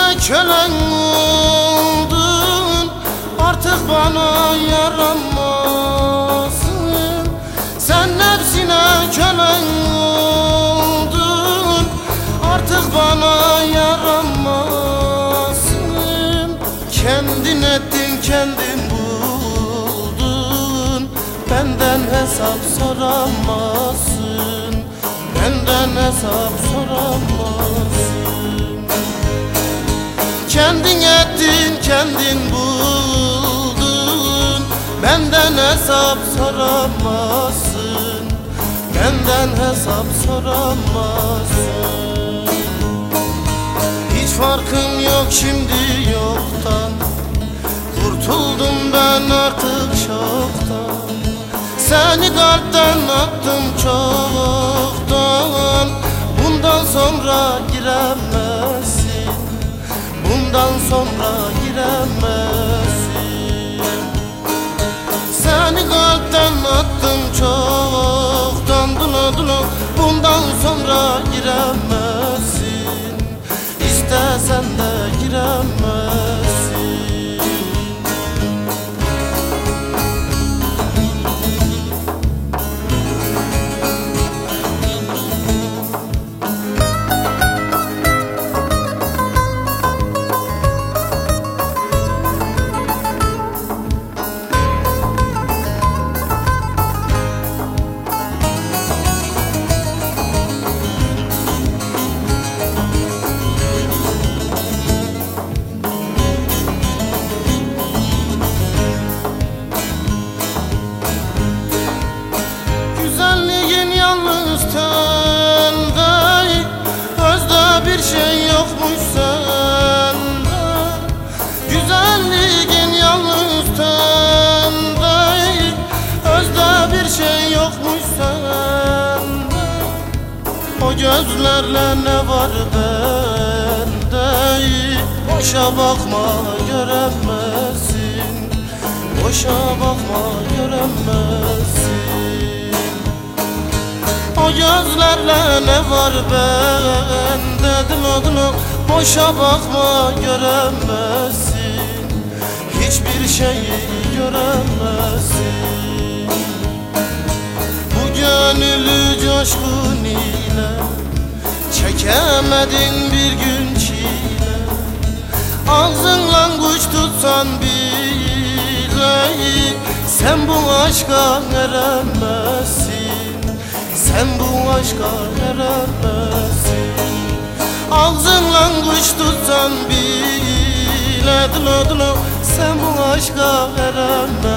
kölen oldun, artık bana yaramazsın. Sen nefsine kölen oldun, artık bana yaramazsın. Kendin ettin, kendin buldun, benden hesap soramazsın, benden hesap soramazsın. Kendin ettin, kendin buldun, benden hesap soramazsın, benden hesap soramazsın. Hiç farkım yok şimdi yoktan, kurtuldum ben artık şoktan. Seni kalpten attım çoktan, bundan sonra giremezsin, bundan sonra giremezsin. Seni kalpten attım çoktan, bundan sonra giremezsin. İstesen de giremezsin. Bir şey yokmuş sende, güzelliğin yalnız tende. Özde bir şey yokmuş sende, o gözlerle ne var bende. Boşa bakma göremezsin, boşa bakma göremezsin. O gözlerle ne var bende, boşa bakma göremezsin, hiçbir şeyi göremezsin. Bu gönüllü coşkun ile çekemedin bir gün çile. Ağzınla kuş tutsan bile sen bu aşka eremezsin, sen bu aşka eremezsin. Ağzınla kuş tutsan bile sen bu aşka eremezsin.